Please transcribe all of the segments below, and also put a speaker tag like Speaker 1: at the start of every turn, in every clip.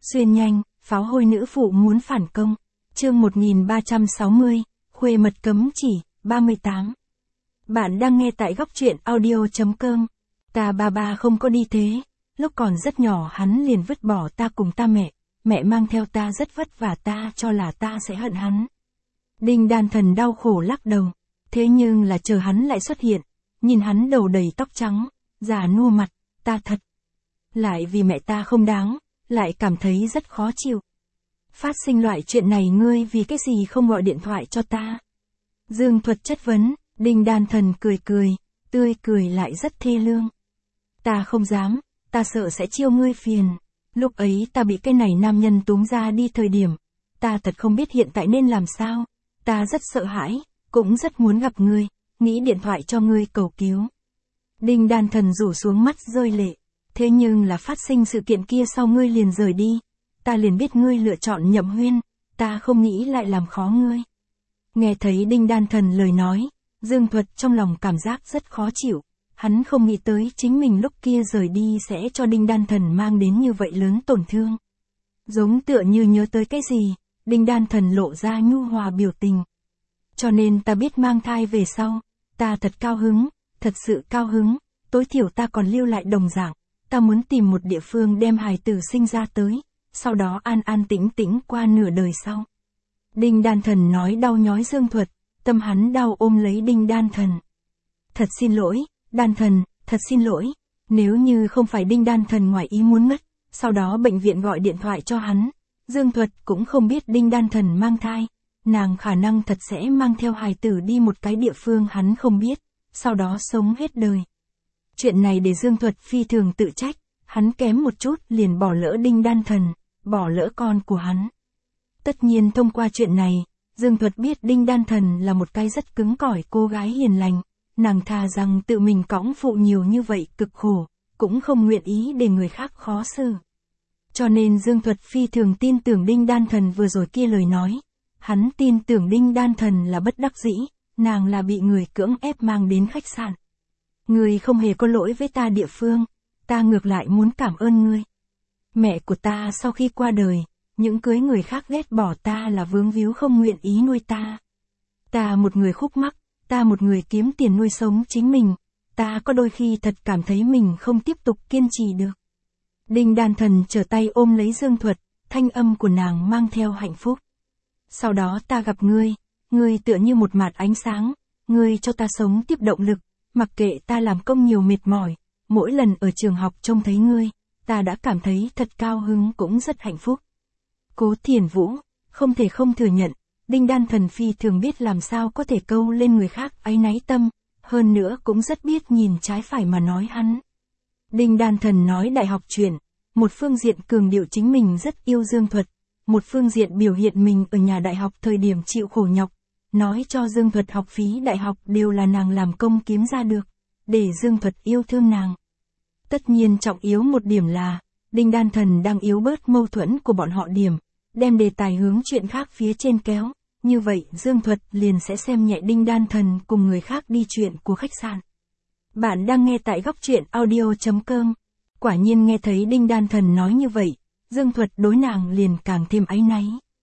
Speaker 1: Xuyên nhanh, pháo hôi nữ phụ muốn phản công. Chương 1360, khuê mật cấm chỉ, 38. Bạn đang nghe tại góc truyện audio.com. Ta ba không có đi thế. Lúc còn rất nhỏ hắn liền vứt bỏ ta cùng ta mẹ mang theo ta rất vất vả, ta cho là ta sẽ hận hắn. Đinh Đan Thần đau khổ lắc đầu. Thế nhưng là chờ hắn lại xuất hiện, nhìn hắn đầu đầy tóc trắng, già nua mặt, ta thật. Lại vì mẹ ta không đáng, lại cảm thấy rất khó chịu. Phát sinh loại chuyện này ngươi vì cái gì không gọi điện thoại cho ta? Dương Thuật chất vấn, Đinh Đan Thần cười, tươi cười lại rất thê lương. Ta không dám, ta sợ sẽ chiêu ngươi phiền. Lúc ấy ta bị cái này nam nhân túm ra đi thời điểm, ta thật không biết hiện tại nên làm sao. Ta rất sợ hãi, cũng rất muốn gặp ngươi, nghĩ điện thoại cho ngươi cầu cứu. Đinh Đan Thần rủ xuống mắt rơi lệ. Thế nhưng là phát sinh sự kiện kia sau ngươi liền rời đi. Ta liền biết ngươi lựa chọn Nhậm Huyên, ta không nghĩ lại làm khó ngươi. Nghe thấy Đinh Đan Thần lời nói, Dương Thuật trong lòng cảm giác rất khó chịu. Hắn không nghĩ tới chính mình lúc kia rời đi sẽ cho Đinh Đan Thần mang đến như vậy lớn tổn thương. Giống tựa như nhớ tới cái gì, Đinh Đan Thần lộ ra nhu hòa biểu tình. Cho nên ta biết mang thai về sau, ta thật cao hứng, thật sự cao hứng, tối thiểu ta còn lưu lại đồng dạng. Ta muốn tìm một địa phương đem hài tử sinh ra tới, sau đó an an tĩnh tĩnh qua nửa đời sau. Đinh Đan Thần nói đau nhói Dương Thuật, tâm hắn đau ôm lấy Đinh Đan Thần. Thật xin lỗi, Đan Thần, thật xin lỗi, nếu như không phải Đinh Đan Thần ngoài ý muốn ngất, sau đó bệnh viện gọi điện thoại cho hắn, Dương Thuật cũng không biết Đinh Đan Thần mang thai, nàng khả năng thật sẽ mang theo hài tử đi một cái địa phương hắn không biết, sau đó sống hết đời. Chuyện này để Dương Thuật phi thường tự trách, hắn kém một chút liền bỏ lỡ Đinh Đan Thần, bỏ lỡ con của hắn. Tất nhiên thông qua chuyện này, Dương Thuật biết Đinh Đan Thần là một cái rất cứng cỏi cô gái hiền lành, nàng thà rằng tự mình cõng phụ nhiều như vậy cực khổ, cũng không nguyện ý để người khác khó xử. Cho nên Dương Thuật phi thường tin tưởng Đinh Đan Thần vừa rồi kia lời nói, hắn tin tưởng Đinh Đan Thần là bất đắc dĩ, nàng là bị người cưỡng ép mang đến khách sạn. Ngươi không hề có lỗi với ta địa phương, ta ngược lại muốn cảm ơn ngươi. Mẹ của ta sau khi qua đời, những cưới người khác ghét bỏ ta là vướng víu không nguyện ý nuôi ta. Ta một người khúc mắc, ta một người kiếm tiền nuôi sống chính mình, ta có đôi khi thật cảm thấy mình không tiếp tục kiên trì được. Đinh Đan Thần trở tay ôm lấy Dương Thuật, thanh âm của nàng mang theo hạnh phúc. Sau đó ta gặp ngươi, ngươi tựa như một mạt ánh sáng, ngươi cho ta sống tiếp động lực. Mặc kệ ta làm công nhiều mệt mỏi, mỗi lần ở trường học trông thấy ngươi, ta đã cảm thấy thật cao hứng cũng rất hạnh phúc. Cố Thiền Vũ, không thể không thừa nhận, Đinh Đan Thần phi thường biết làm sao có thể câu lên người khác áy náy tâm, hơn nữa cũng rất biết nhìn trái phải mà nói hắn. Đinh Đan Thần nói đại học chuyện, một phương diện cường điệu chính mình rất yêu Dương Thuật, một phương diện biểu hiện mình ở nhà đại học thời điểm chịu khổ nhọc. Nói cho Dương Thuật học phí đại học đều là nàng làm công kiếm ra được, để Dương Thuật yêu thương nàng. Tất nhiên trọng yếu một điểm là, Đinh Đan Thần đang yếu bớt mâu thuẫn của bọn họ điểm, đem đề tài hướng chuyện khác phía trên kéo, như vậy Dương Thuật liền sẽ xem nhẹ Đinh Đan Thần cùng người khác đi chuyện của khách sạn. Bạn đang nghe tại góc truyện audio.com. Quả nhiên nghe thấy Đinh Đan Thần nói như vậy, Dương Thuật đối nàng liền càng thêm áy náy.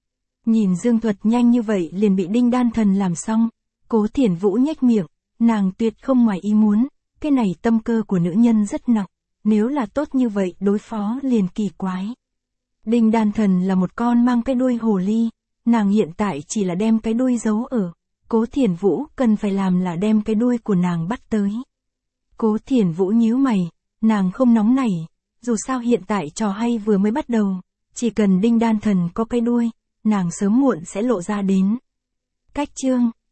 Speaker 1: Nhìn Dương Thuật nhanh như vậy liền bị Đinh Đan Thần làm xong, Cố Thiền Vũ nhếch miệng, nàng tuyệt không ngoài ý muốn, cái này tâm cơ của nữ nhân rất nặng, nếu là tốt như vậy đối phó liền kỳ quái. Đinh Đan Thần là một con mang cái đuôi hồ ly, nàng hiện tại chỉ là đem cái đuôi giấu ở, Cố Thiền Vũ cần phải làm là đem cái đuôi của nàng bắt tới. Cố Thiền Vũ nhíu mày, nàng không nóng nảy, dù sao hiện tại trò hay vừa mới bắt đầu, chỉ cần Đinh Đan Thần có cái đuôi, nàng sớm muộn sẽ lộ ra đến. Cách chương